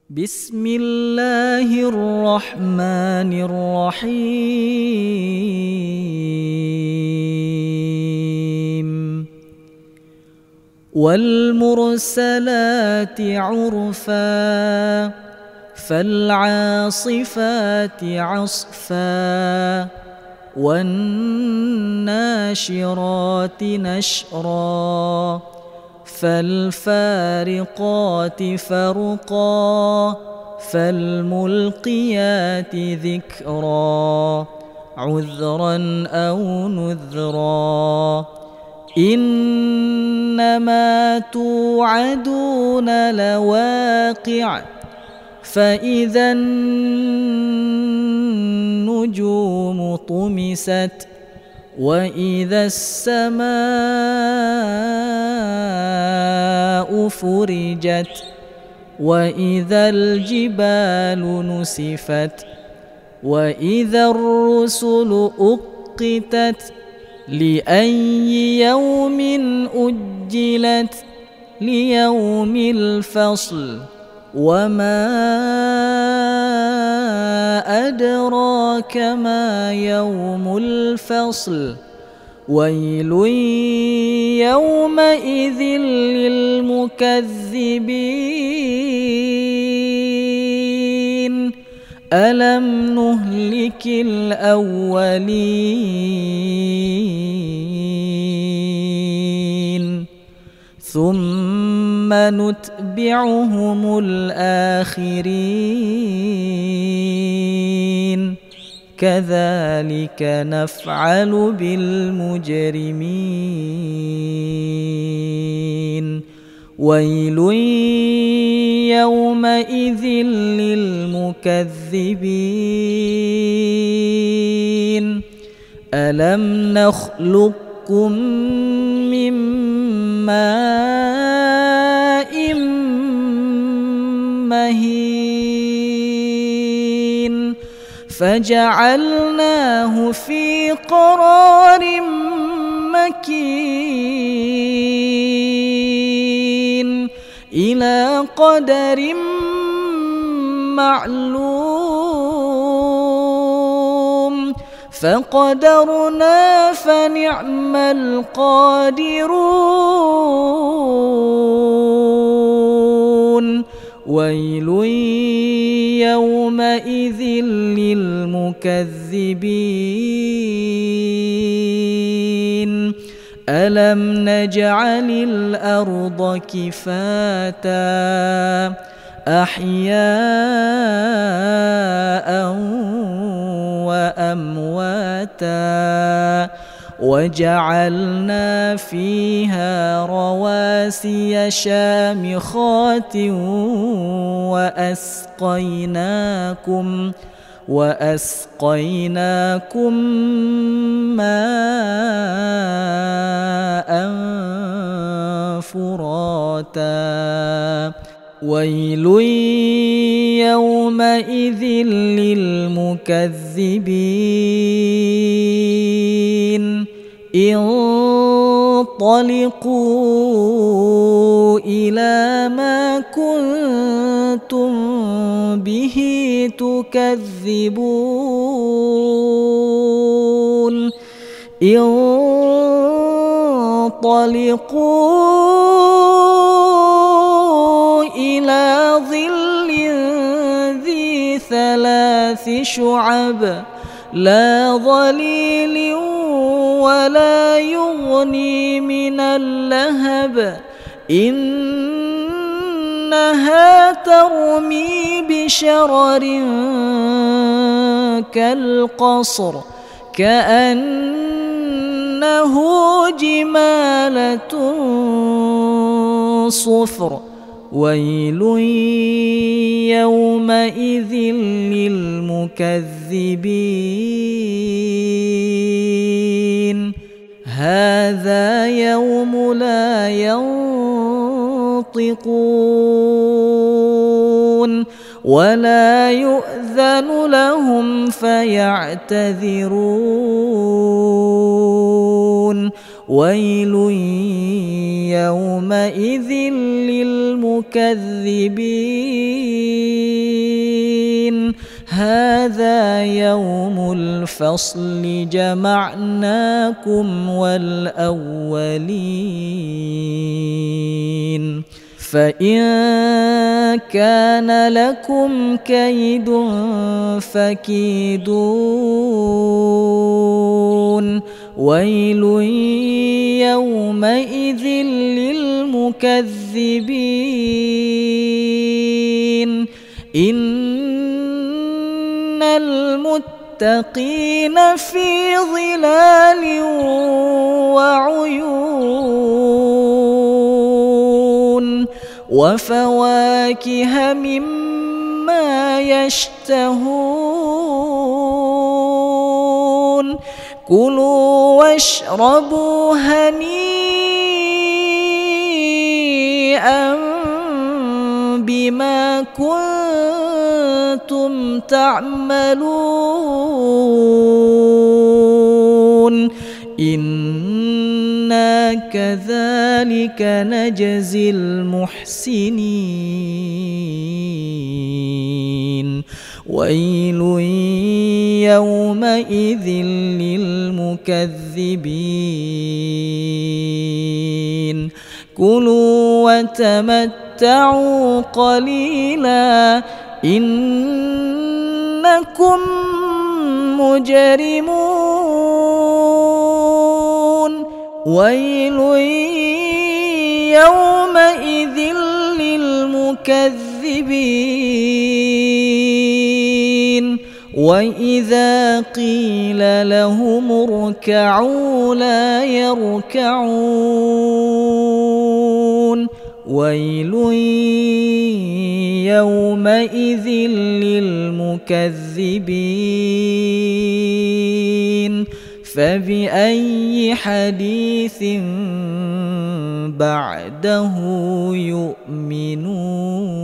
بسم الله الرحمن الرحيم والمرسلات عرفا فالعاصفات عصفا والناشرات نشرا فالفارقات فرقا فالملقيات ذكرا عذرا أو نذرا إنما توعدون لواقع فإذا النجوم طمست وإذا السماء فرجت وإذا الجبال نسفت وإذا الرسل أقتت لأي يوم أجلت ليوم الفصل وما أدراك ما يوم الفصل ويل يومئذ للمكذبين ألم نهلك الأولين ثم نتبعهم الآخرين كذلك نفعل بالمجرمين ويل يومئذ للمكذبين ألم نخلقكم من ماء مهين فجعلناه في قرار مكين إلى قدر معلوم فقدرنا فنعم القادرون ويل يومئذ للمكذبين ألم نجعل الأرض كفاتا أحياء وأمواتا وجعلنا فيها رواسي شامخات وأسقيناكم ماء فراتا ويل يومئذ للمكذبين انطلقوا إلى ما كنتم به تكذبون انطلقوا إلى ظل ذي ثلاث شعب لا ظليل ولا يغني من اللهب إنها ترمي بشرر كالقصر كأنه جمالة صفر ويل يومئذ للمكذبين هذا يوم لا ينطقون ولا يؤذن لهم فيعتذرون ويل يومئذ للمكذبين يوم الفصل جمعناكم والأولين فإن كان لكم كيد فكيدون ويل يومئذ للمكذبين إن المتقين في ظلال وعيون وفواكه مما يشتهون كلوا واشربوا هنيئا بما كنتم تعملون إنا كذلك نجزي المحسنين ويل يومئذ للمكذبين كلوا وتمتعوا قليلا إنكم مجرمون ويل يومئذ للمكذبين وإذا قيل لهم اركعوا لا يركعون ويل يومئذ للمكذبين فبأي حديث بعده يؤمنون